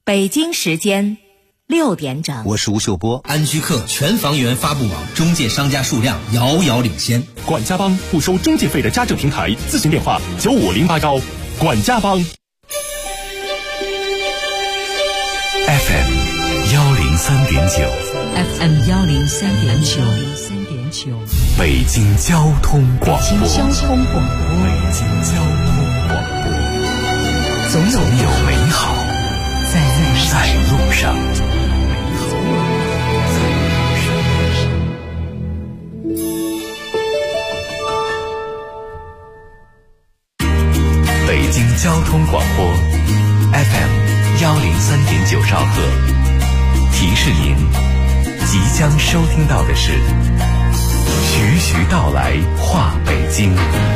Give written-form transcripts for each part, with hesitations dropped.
北京时间6点整， 我是吴秀波。 安居客全房源发布网中介商家数量遥遥领先。 管家帮不收中介费的家政平台，咨询电话9508管家帮。 FM 103.9 FM 103.9 北京交通广播。 北京交通广播，总有美好在路上。 北京交通广播 FM 103.9兆赫，提示您即将收听到的是徐徐道来话北京。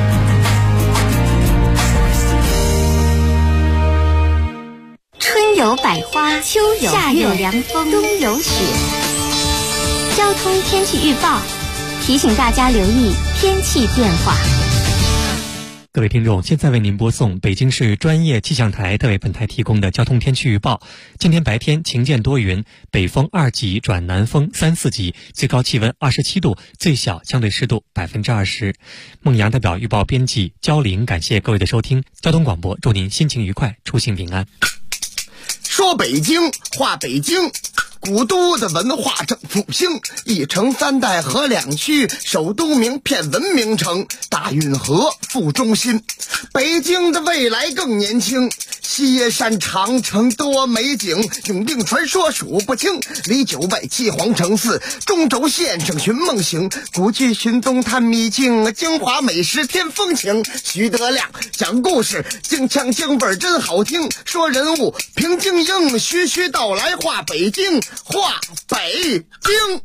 春有百花，秋有夏有凉风，冬有雪。交通天气预报提醒大家留意天气变化。 各位听众，现在为您播送北京市专业气象台特为本台提供的交通天气预报。今天白天晴间多云，北风2级转南风3、4级，最高气温27度，最小相对湿度20%。孟阳代表预报编辑焦玲，感谢各位的收听。交通广播祝您心情愉快，出行平安。 说北京话北京，古都的文化正复兴，一城3代合2区，首都名片文明城，大运河副中心。北京的未来更年轻，西山长城多美景，永定传说数不清，离9外7皇城4，中轴线上寻梦行，古迹寻踪探秘境，京华美食添风情。徐德亮讲故事，京腔京味真好听，说人物平静应，徐徐道来话北京，话北京。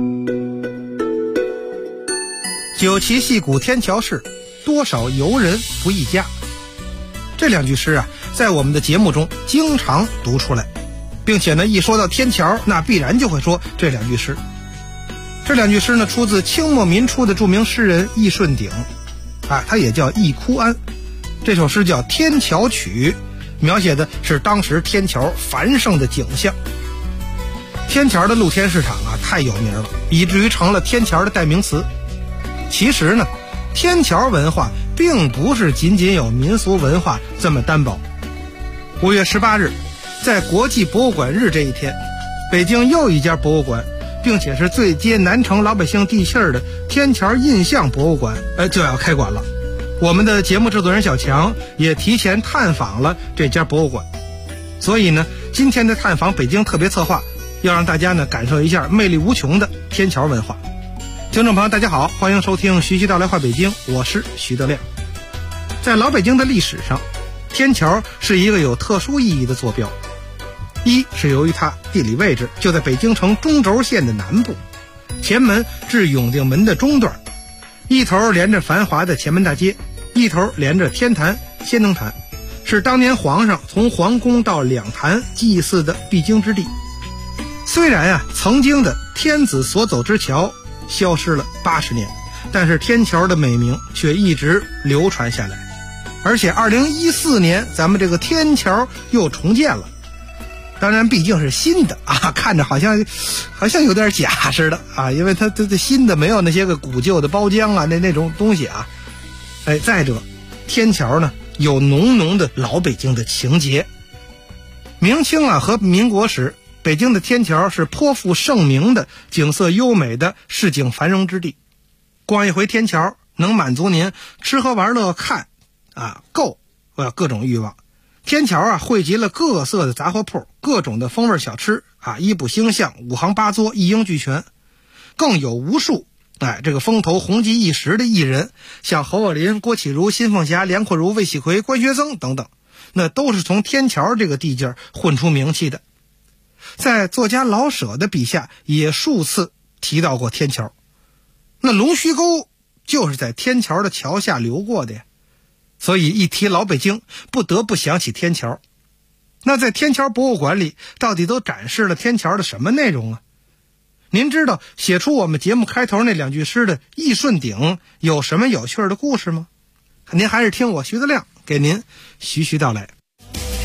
九旗戏鼓天桥事，多少游人不一家。这2句诗啊，在我们的节目中经常读出来，并且呢，一说到天桥，那必然就会说这2句诗。这2句诗呢，出自清末民初的著名诗人易顺鼎，他也叫易枯庵。这首诗叫《天桥曲》，描写的是当时天桥繁盛的景象。天桥的露天市场啊，太有名了，以至于成了天桥的代名词。其实呢，天桥文化并不是仅仅有民俗文化这么单薄。5月18日，在国际博物馆日这一天，北京又一家博物馆，并且是最接南城老百姓地气儿的天桥印象博物馆，就要开馆了。我们的节目制作人小强也提前探访了这家博物馆，所以呢，今天的探访北京特别策划，要让大家呢感受一下魅力无穷的天桥文化。听众朋友大家好，欢迎收听徐徐道来话北京，我是徐德亮。在老北京的历史上，天桥是一个有特殊意义的坐标。一是由于它地理位置就在北京城中轴线的南部，前门至永定门的中段，一头连着繁华的前门大街，一头连着天坛、先农坛，是当年皇上从皇宫到两坛祭祀的必经之地。虽然曾经的天子所走之桥消失了80年，但是天桥的美名却一直流传下来。而且2014年咱们这个天桥又重建了，当然毕竟是新的看着好像有点假似的因为它新的没有那些个古旧的包浆那种东西再者，天桥呢有浓浓的老北京的情节。明清和民国时，北京的天桥是颇负盛名的景色优美的市井繁荣之地。逛一回天桥能满足您吃喝玩乐看够各种欲望。天桥汇集了各色的杂货铺，各种的风味小吃衣补星象，五行八作，一应俱全。更有无数这个风头红极一时的艺人，像侯宝林、郭启儒、辛凤霞、梁阔如、魏喜奎、关学增等等，那都是从天桥这个地界混出名气的。在作家老舍的笔下也数次提到过天桥，那龙须沟就是在天桥的桥下流过的呀。所以一提老北京，不得不想起天桥。那在天桥博物馆里到底都展示了天桥的什么内容啊？您知道写出我们节目开头那2句诗的易顺鼎有什么有趣的故事吗？您还是听我徐德亮给您徐徐道来。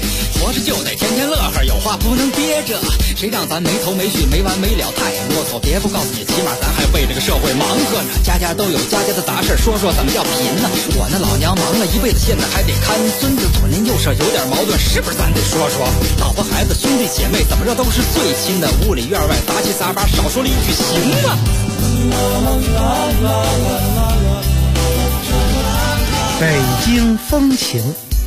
活着就得天天乐呵，有话不能憋着，谁让咱没头没绪没完没了太啰嗦，别不告诉你，起码咱还为这个社会忙活呢，家家都有家家的杂事，说说怎么叫贫呢？我那老娘忙了一辈子，现在还得看孙子，左邻右舍有点矛盾，是不是咱得说说？老婆孩子兄弟姐妹怎么着都是最亲的，屋里院外杂七杂八，少说了一句行吗？ 北京风情。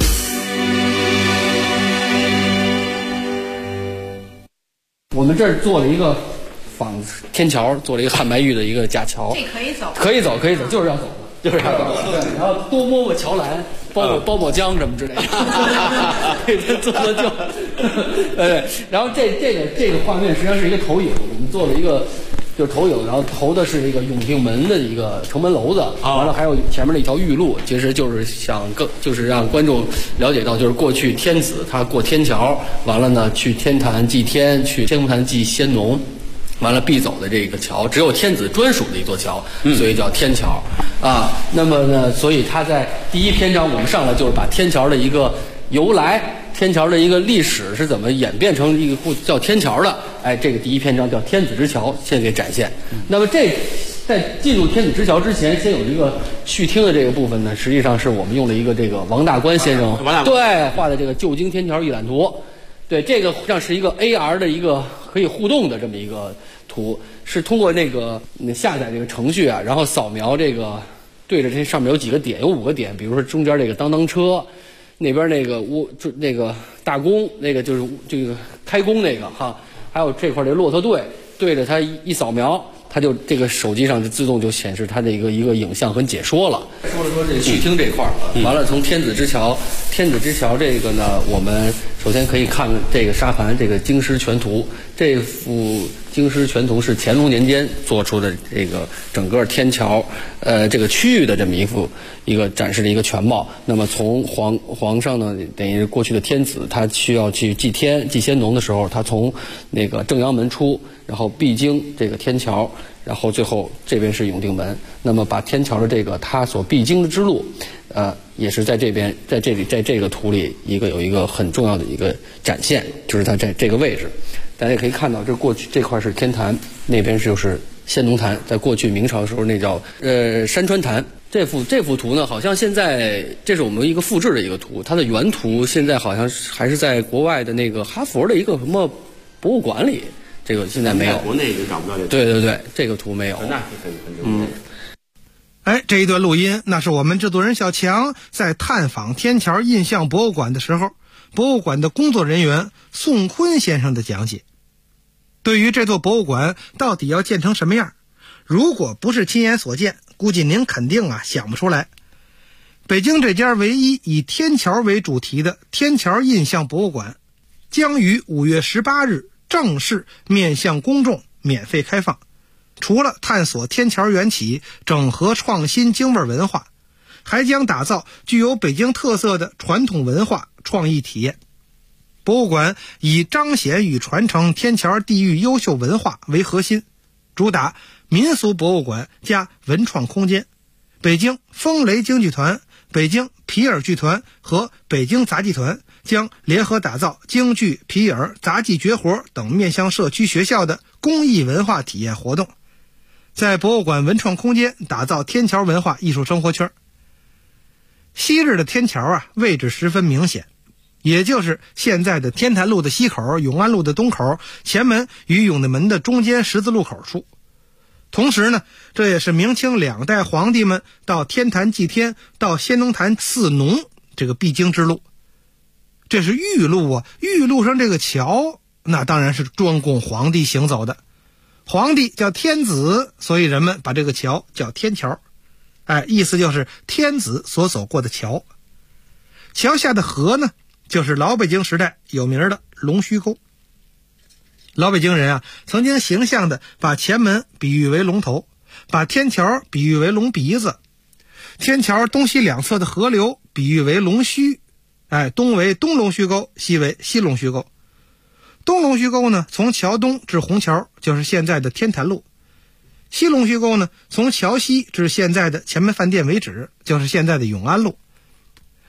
我们这儿做了一个仿天桥，做了一个汉白玉的一个架桥。 这可以走， 可以走，可以走，就是要走的，就是要走的。对，然后多摸摸桥栏，包包浆什么之类的，给他做做旧。然后这个画面实际上是一个投影，我们做了一个。就是投影，然后投的是一个永定门的一个城门楼子，完了还有前面的一条玉路，其实就是就是让观众了解到，就是过去天子他过天桥，完了呢去天坛祭天，去天福坛祭先农，完了必走的这个桥，只有天子专属的一座桥，所以叫天桥啊。那么呢，所以他在第一篇章我们上来就是把天桥的一个由来。天桥的一个历史是怎么演变成一个叫天桥的？哎，这个第一篇章叫天子之桥，现在给展现。那么在进入天子之桥之前，先有一个序听的这个部分呢，实际上是我们用了一个这个王大官先生对画的这个旧京天桥一览图。对，这个像是一个 AR 的一个可以互动的这么一个图，是通过那个下载这个程序啊，然后扫描这个对着这上面有几个点，有5个点，比如说中间这个当当车。那边那个那个大工，那个就是这个开工那个哈，还有这块这骆驼队，对着它一扫描，它就这个手机上就自动就显示它的一个影像和解说了。说这个序听这块完了从天子之桥这个呢，我们首先可以看这个沙盘这个京师全图，这幅京师全图是乾隆年间做出的这个整个天桥这个区域的这么一个展示的一个全貌。那么从皇上呢，等于过去的天子，他需要去祭天祭先农的时候，他从那个正阳门出，然后必经这个天桥，然后最后这边是永定门。那么把天桥的这个他所必经的之路也是在这边在这个图里有一个很重要的一个展现，就是它这个位置。大家可以看到，这过去这块是天坛，那边就是先农坛，在过去明朝的时候那叫山川坛。这幅图呢，好像现在这是我们一个复制的一个图，它的原图现在好像还是在国外的那个哈佛的一个什么博物馆里，这个现在没有， 国内也找不到这个。 对，这个图没有。 那是很重要。 哎，这一段录音，那是我们制作人小强在探访天桥印象博物馆的时候，博物馆的工作人员宋坤先生的讲解。对于这座博物馆到底要建成什么样，如果不是亲眼所见，估计您肯定想不出来。北京这家唯一以天桥为主题的天桥印象博物馆，将于5月18日正式面向公众免费开放。除了探索天桥缘起、整合创新京味文化，还将打造具有北京特色的传统文化创意体验。博物馆以彰显与传承天桥地域优秀文化为核心，主打民俗博物馆加文创空间。北京风雷京剧团、北京皮尔剧团和北京杂技团将联合打造京剧、皮尔、杂技绝活等面向社区学校的公益文化体验活动，在博物馆文创空间打造天桥文化艺术生活圈。昔日的天桥位置十分明显，也就是现在的天坛路的西口、永安路的东口、前门与永定门的中间十字路口处。同时呢，这也是明清2代皇帝们到天坛祭天、到先农坛祀农这个必经之路。这是玉路玉路上这个桥，那当然是专供皇帝行走的。皇帝叫天子，所以人们把这个桥叫天桥。意思就是天子所走过的桥。桥下的河呢，就是老北京时代有名的龙须沟。老北京人曾经形象地把前门比喻为龙头，把天桥比喻为龙鼻子，天桥东西两侧的河流比喻为龙须，东为东龙须沟，西为西龙须沟。东龙须沟呢，从桥东至虹桥，就是现在的天坛路；西龙须沟呢，从桥西至现在的前门饭店为止，就是现在的永安路。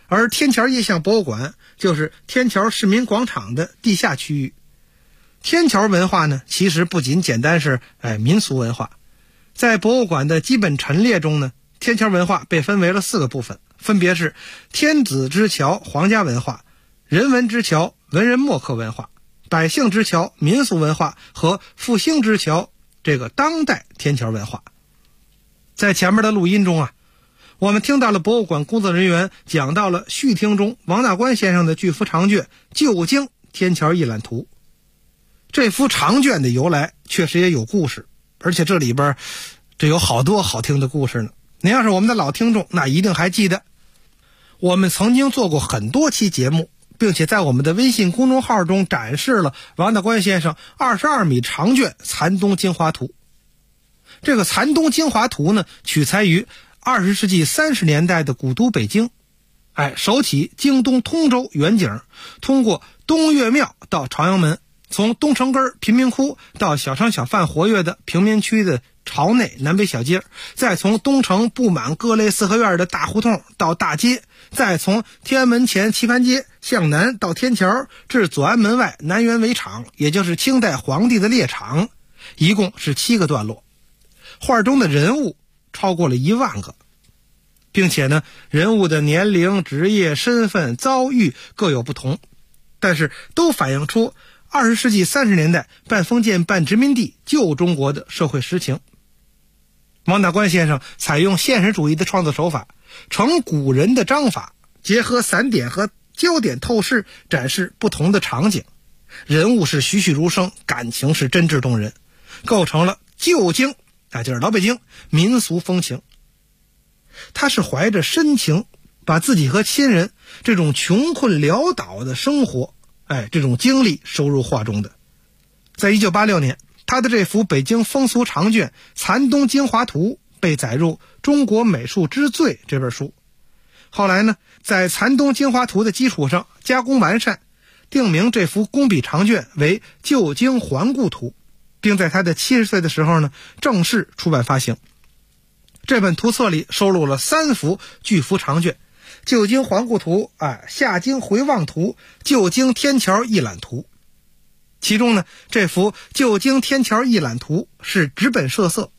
而天桥印象博物馆就是天桥市民广场的地下区域。天桥文化呢，其实不仅简单是民俗文化，在博物馆的基本陈列中呢，天桥文化被分为了4个部分，分别是天子之桥皇家文化、人文之桥文人墨客文化、百姓之桥民俗文化和复兴之桥这个当代天桥文化。在前面的录音中啊，我们听到了博物馆工作人员讲到了序听中王大观先生的巨幅长卷《旧京天桥一览图》。这幅长卷的由来确实也有故事，而且这里边这有好多好听的故事呢。您要是我们的老听众，那一定还记得我们曾经做过很多期节目，并且在我们的微信公众号中展示了王大观先生22米长卷《残东京华图》。这个《残东京华图》呢，取材于20世纪30年代的古都北京，手起京东通州远景，通过东岳庙到朝阳门，从东城根贫民窟到小商小贩活跃的平民区的朝内南北小街，再从东城布满各类四合院的大胡同到大街，再从天安门前棋盘街向南到天桥至左安门外南园围场，也就是清代皇帝的猎场，一共是7个段落。画中的人物超过了1万个，并且呢，人物的年龄、职业、身份、遭遇各有不同，但是都反映出20世纪30年代半封建半殖民地旧中国的社会实情。王大观先生采用现实主义的创作手法，承古人的章法，结合散点和焦点透视，展示不同的场景，人物是栩栩如生，感情是真挚动人，构成了旧京就是老北京民俗风情。他是怀着深情，把自己和亲人这种穷困潦倒的生活这种经历收入画中的。在1986年，他的这幅北京风俗长卷《残东京华图》被载入《中国美术之最》这本书。后来呢，在《残东京华图》的基础上加工完善，定名这幅工笔长卷为《旧京环顾图》，并在他的70岁的时候呢，正式出版发行。这本图册里收录了3幅巨幅长卷：旧京环顾图、下京回望图、旧京天桥一览图。其中呢，这幅旧京天桥一览图是纸本设色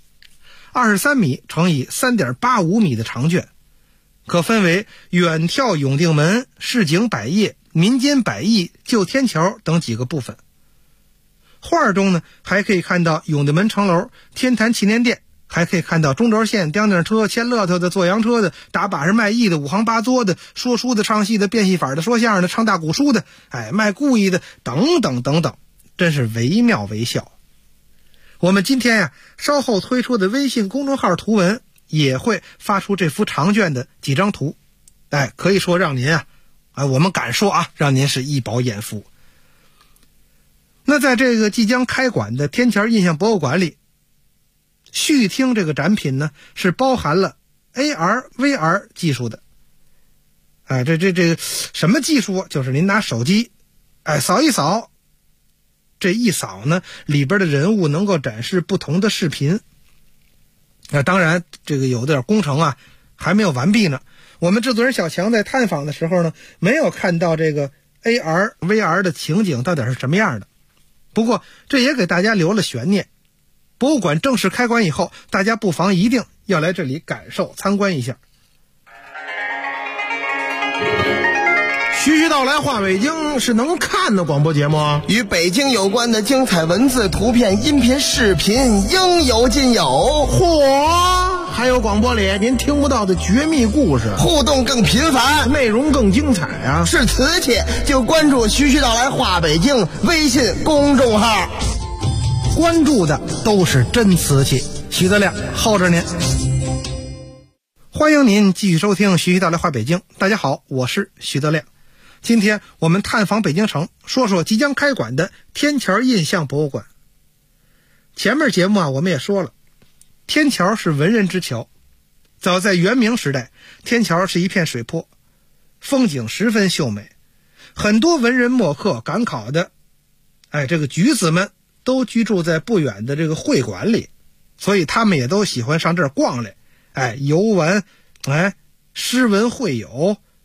，23米乘以3.85米的长卷，可分为远眺永定门、市井百业、民间百艺、旧天桥等几个部分。画中呢，还可以看到永定门城楼、天坛祈年殿，还可以看到中轴线、吊顶车、牵骆驼的、坐洋车的、打把式卖艺的、五行八作的、说书的、唱戏的、变戏法的、说相声的、唱大鼓书的，卖故意的，等等等等，真是惟妙惟肖。我们今天稍后推出的微信公众号图文也会发出这幅长卷的几张图，可以说让您我们敢说让您是一饱眼福。那在这个即将开馆的天桥印象博物馆里，序听这个展品呢，是包含了 AR、VR 技术的。这什么技术？就是您拿手机扫一扫，这一扫呢，里边的人物能够展示不同的视频。当然这个有点工程还没有完毕呢。我们制作人小强在探访的时候呢，没有看到这个 AR、VR 的情景到底是什么样的。不过这也给大家留了悬念。博物馆正式开馆以后，大家不妨一定要来这里感受参观一下。 徐徐道来话北京是能看的广播节目， 与北京有关的精彩文字、图片、音频、视频应有尽有。 嚯！还有广播里您听不到的绝密故事， 互动更频繁， 内容更精彩啊！ 是瓷器就关注徐徐道来话北京微信公众号， 关注的都是真瓷器。徐德亮候着您。欢迎您继续收听徐徐道来话北京。大家好，我是徐德亮。今天我们探访北京城，说说即将开馆的天桥印象博物馆。前面节目我们也说了，天桥是文人之桥。早在元明时代，天桥是一片水泊，风景十分秀美，很多文人墨客赶考的这个举子们都居住在不远的这个会馆里，所以他们也都喜欢上这儿逛来，游玩诗文会友，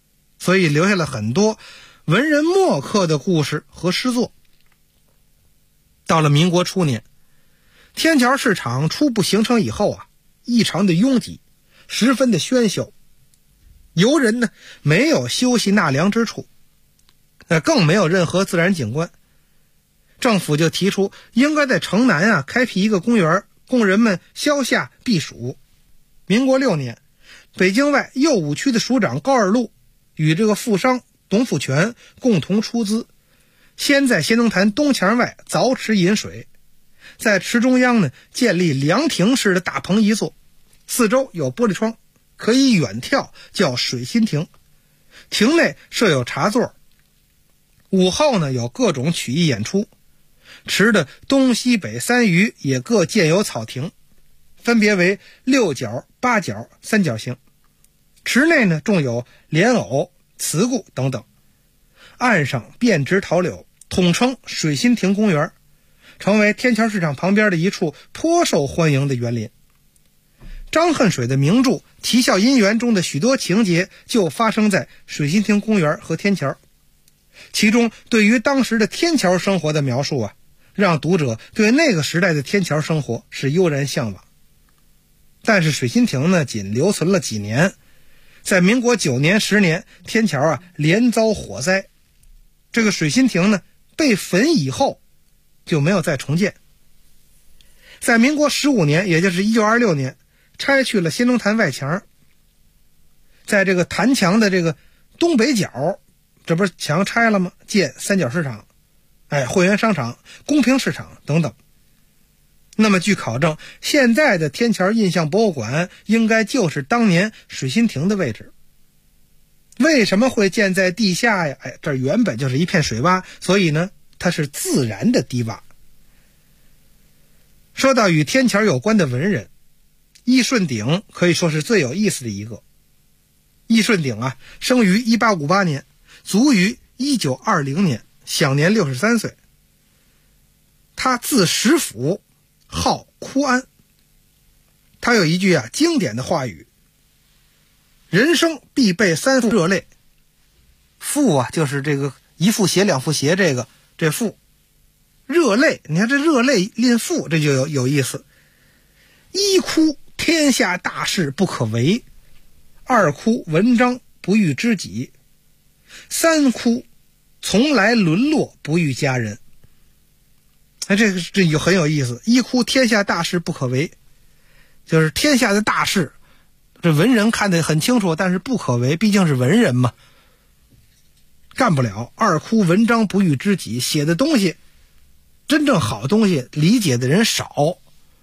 所以留下了很多文人墨客的故事和诗作。到了民国初年，天桥市场初步形成以后啊，异常的拥挤，十分的喧嚣，游人呢没有休息纳凉之处，更没有任何自然景观。政府就提出应该在城南啊开辟一个公园，供人们消夏避暑。民国6年，北京外右五区的署长高尔禄与这个富商董辅全共同出资，先在仙农坛东墙外凿池引水，在池中央呢建立凉亭式的大棚一座，四周有玻璃窗，可以远眺，叫水心亭。亭内设有茶座，午后呢有各种曲艺演出。池的东西北3隅也各建有草亭，分别为6角、8角、3角形。池内呢种有莲藕、慈菇等等，岸上遍植桃柳，统称水心亭公园，成为天桥市场旁边的一处颇受欢迎的园林。张恨水的名著《啼笑姻缘》中的许多情节就发生在水心亭公园和天桥，其中对于当时的天桥生活的描述啊，让读者对那个时代的天桥生活是悠然向往。但是水心亭呢仅留存了几年，在民国9年、10年，天桥啊连遭火灾，这个水心亭呢被焚以后就没有再重建。在民国15年，也就是1926年，拆去了仙农坛外墙，在这个坛墙的这个东北角，这不是墙拆了吗？建三角市场，会员商场、公平市场等等。那么据考证，现在的天桥印象博物馆应该就是当年水心亭的位置。为什么会建在地下呀？这原本就是一片水洼，所以呢它是自然的低洼。说到与天桥有关的文人，易顺鼎可以说是最有意思的一个。易顺鼎啊，生于1858年，卒于1920年，享年63岁。他字石甫，号枯安。他有一句经典的话语：人生必备3副热泪。腹就是这个一腹斜两腹斜，这腹。热泪，你看这热泪吝腹，这就有意思。一哭天下大事不可为，二哭文章不遇知己，三哭从来沦落不遇佳人。这就很有意思。一哭天下大事不可为，就是天下的大事，这文人看得很清楚，但是不可为，毕竟是文人嘛，干不了。二哭文章不遇知己，写的东西真正好东西理解的人少，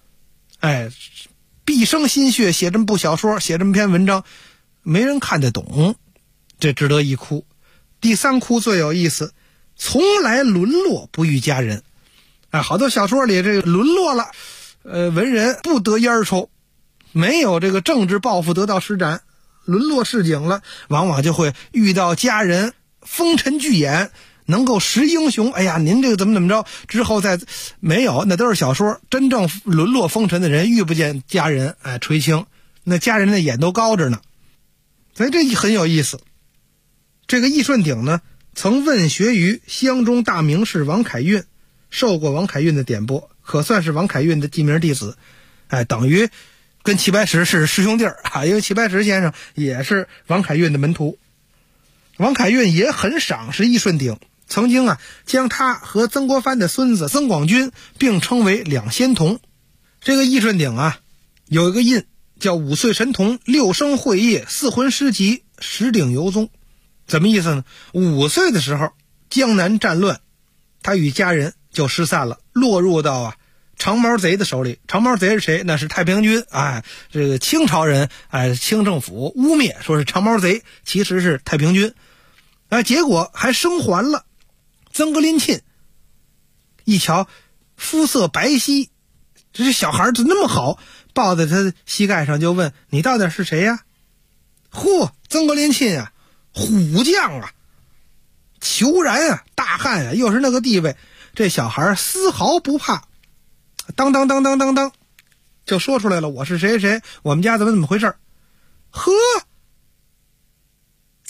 毕生心血写这么部小说，写这么篇文章，没人看得懂，这值得一哭。第三哭最有意思，从来沦落不遇佳人。好多小说里这个沦落了，文人不得烟抽，没有这个政治抱负得到施展，沦落市井了，往往就会遇到佳人，风尘巨眼，能够识英雄。您这个怎么着，之后再没有，那都是小说。真正沦落风尘的人遇不见佳人，垂青，那佳人的眼都高着呢。所以这很有意思。这个易顺鼎呢，曾问学于湘中大名士王凯运，受过王凯运的点拨，可算是王凯运的记名弟子，等于跟齐白石是师兄弟因为齐白石先生也是王凯运的门徒。王凯运也很赏识易顺鼎，曾经将他和曾国藩的孙子曾广钧并称为两仙童。这个易顺鼎有一个印叫5岁神童，6生会业，4魂失极，10鼎游踪。怎么意思呢？5岁的时候江南战乱，他与家人就失散了，落入到长毛贼的手里。长毛贼是谁？那是太平军，这个清朝人，清政府污蔑说是长毛贼，其实是太平军。结果还生还了。曾格林沁一瞧肤色白皙，这小孩怎么那么好，抱在他的膝盖上就问：你到底是谁呀？曾格林沁虎将虬髯大汉又是那个地位，这小孩丝毫不怕，当就说出来了：我是谁谁，我们家怎么回事。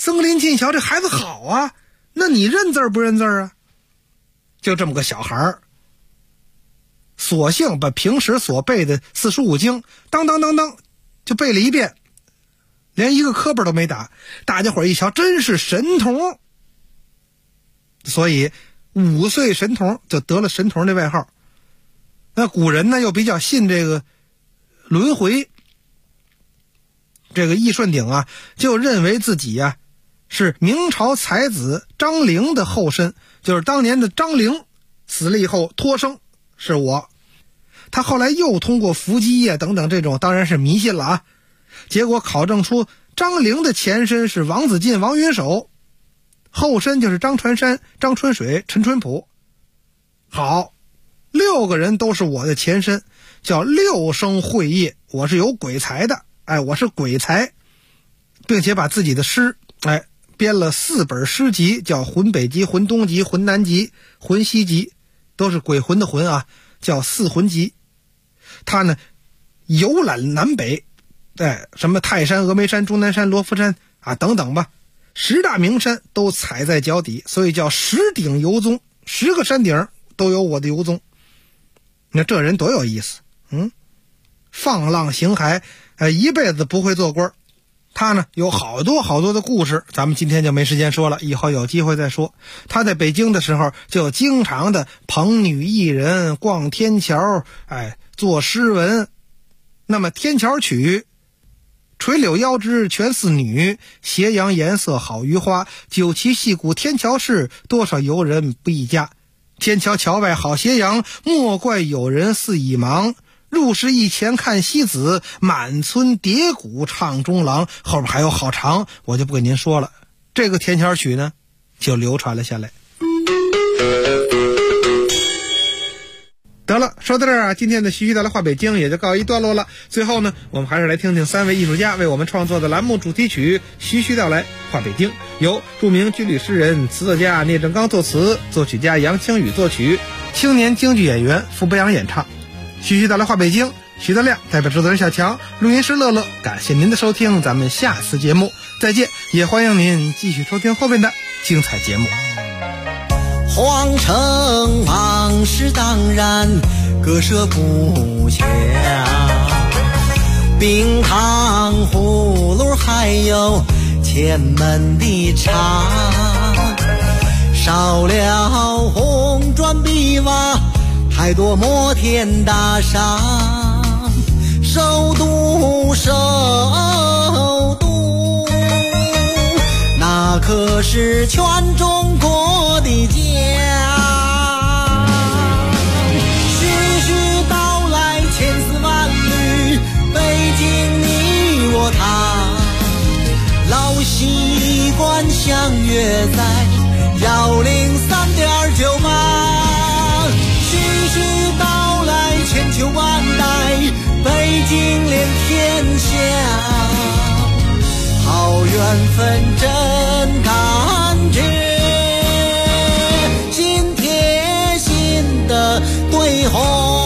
僧林进小这孩子好啊，那你认字不认字啊？就这么个小孩儿，索性把平时所背的45经当就背了一遍，连一个磕巴都没打。大家伙一瞧，真是神童，所以5岁神童就得了神童的外号。那古人呢又比较信这个轮回，这个易顺鼎啊就认为自己啊是明朝才子张陵的后身，就是当年的张陵死了以后托生是我。他后来又通过伏击呀等等这种当然是迷信了啊，结果考证出张陵的前身是王子晋、王云手，后身就是张传山、张春水、陈春浦。好，6个人都是我的前身，叫6生会业，我是有鬼才的，我是鬼才，并且把自己的诗编了4本诗集，叫浑北集、浑东集、浑南集、浑西集，都是鬼魂的魂啊，叫4魂集。他呢游览南北，什么泰山、峨眉山、终南山、罗浮山啊等等吧，10大名山都踩在脚底，所以叫10顶游踪，10个山顶都有我的游踪。那这人多有意思，放浪形骸，一辈子不会做官。他呢有好多的故事，咱们今天就没时间说了，以后有机会再说。他在北京的时候就经常的捧女艺人，逛天桥，做诗文。那么天桥曲，垂柳腰肢全似女，斜阳颜色好于花，酒旗戏鼓天桥市，多少游人不一家。天桥桥外好斜阳，莫怪有人似已忙。入市一前看西子，满村叠鼓唱中郎。后边还有好长，我就不给您说了。这个天桥曲呢就流传了下来。得了，说到这儿啊，今天的徐徐道来话北京也就告一段落了。最后呢，我们还是来听听3位艺术家为我们创作的栏目主题曲《徐徐道来话北京》，由著名军旅诗人、词作家聂正刚作词，作曲家杨清宇作曲，青年京剧演员傅博阳演唱。徐徐道来话北京，徐德亮代表制作人小强，录音师乐乐，感谢您的收听，咱们下次节目再见，也欢迎您继续收听后面的精彩节目。 皇城往事当然割舍不下，冰糖葫芦还有前门的茶，少了红砖碧瓦，太多摩天大厦，首都那可是全中国的家。徐徐道来千丝万缕，北京你我他，老习惯相约在103.98。徐徐道来千秋万代，北京连天下，好缘分真感觉，心贴心的对话。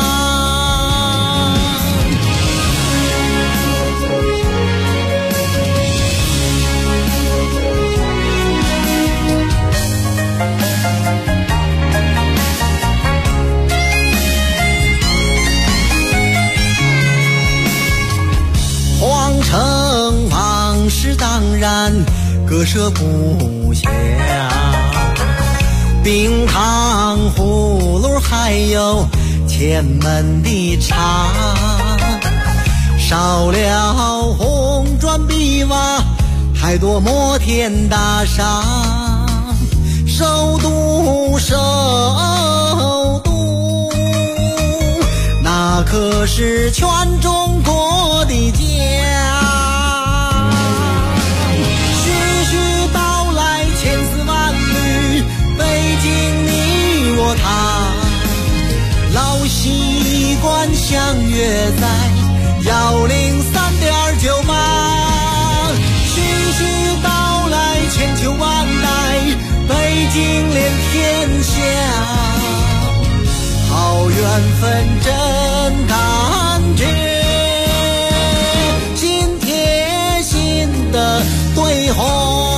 皇城往事当然割舍不下，冰糖葫芦还有前门的茶，少了红砖碧瓦，太多摩天大厦，首都那可是全中国的家。徐徐道来千丝万缕，北京你我他，老习惯相约在103.98。徐徐道来千秋万代，北京连天下，好缘分真感觉，心贴心的对话。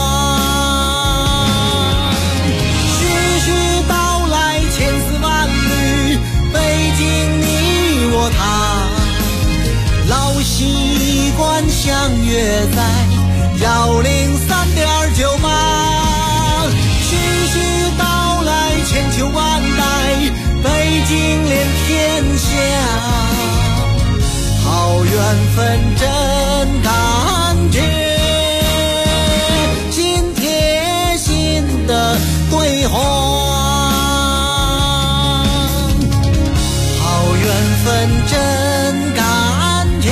真感觉，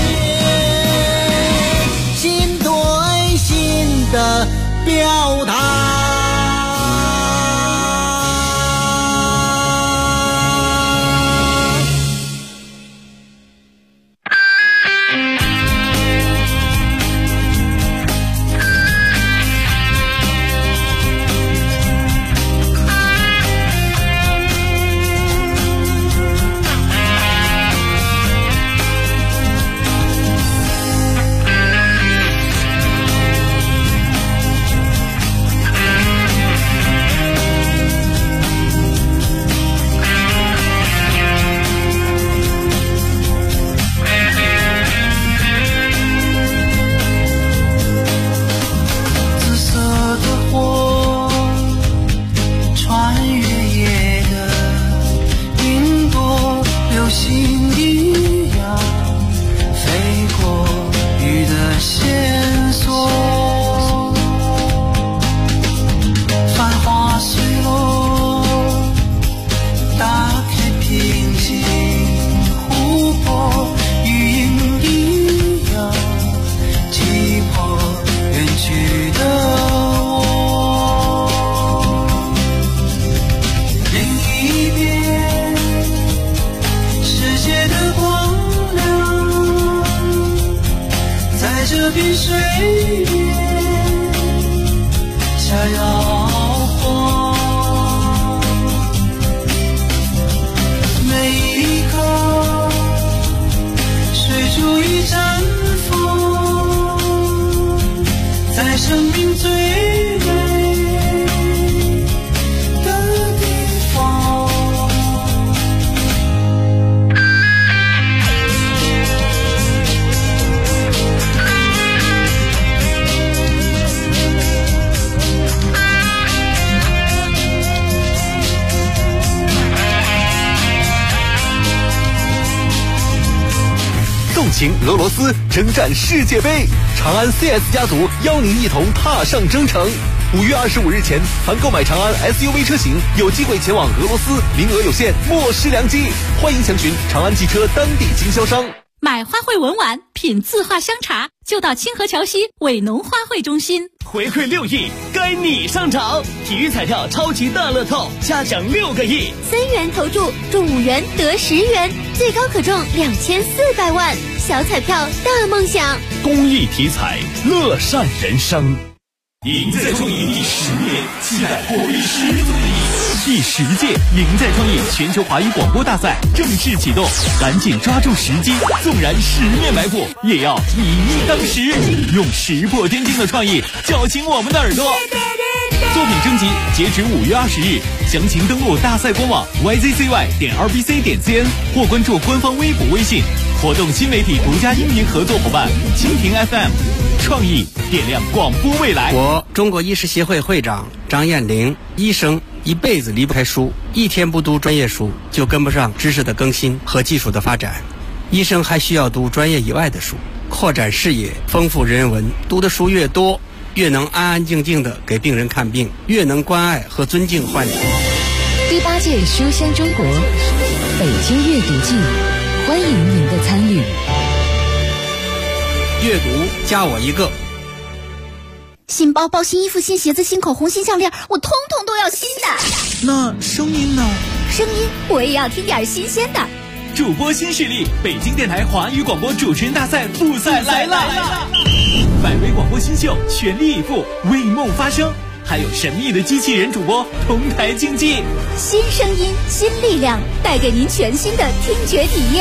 心对心的表达。 俄罗斯征战世界杯，长安 CS 家族邀您一同踏上征程。5月25日前，凡购买长安 SUV 车型，有机会前往俄罗斯，名额有限，莫失良机。欢迎详询长安汽车当地经销商。 买花卉文玩，品字画香茶，就到清河桥西伟农花卉中心。 回馈6亿，该你上场！体育彩票超级大乐透，加奖6个亿 ，3元投注，中5元得10元，最高可中2400万。小彩票大梦想， 公益体彩，乐善人生。 赢在创意第10年，期待活力十足的你。 第10届赢在创意全球华语广播大赛正式启动，赶紧抓住时机，纵然10面埋伏，也要以一当十，用石破天惊的创意叫醒我们的耳朵。作品征集截止5月20日，详情登录大赛官网 yzcy.rbc.cn 或关注官方微博微信。活动新媒体独家音频合作伙伴蜻蜓 FM， 创意点亮广播未来。 我中国医师协会会长张艳玲，医生一辈子离不开书，一天不读专业书就跟不上知识的更新和技术的发展。医生还需要读专业以外的书，扩展视野，丰富人文。读的书越多，越能安安静静地给病人看病，越能关爱和尊敬患者。 第8届书香中国北京阅读季，欢迎您的参与。 阅读加我一个。 新包包、新衣服、新鞋子、新口红、新项链，我通通都要新的。 那声音呢？ 声音我也要听点新鲜的。 主播新势力，北京电台华语广播主持人大赛复赛来了！100位广播新秀全力以赴，为梦发声。还有神秘的机器人主播同台竞技， 新声音、新力量，带给您全新的听觉体验。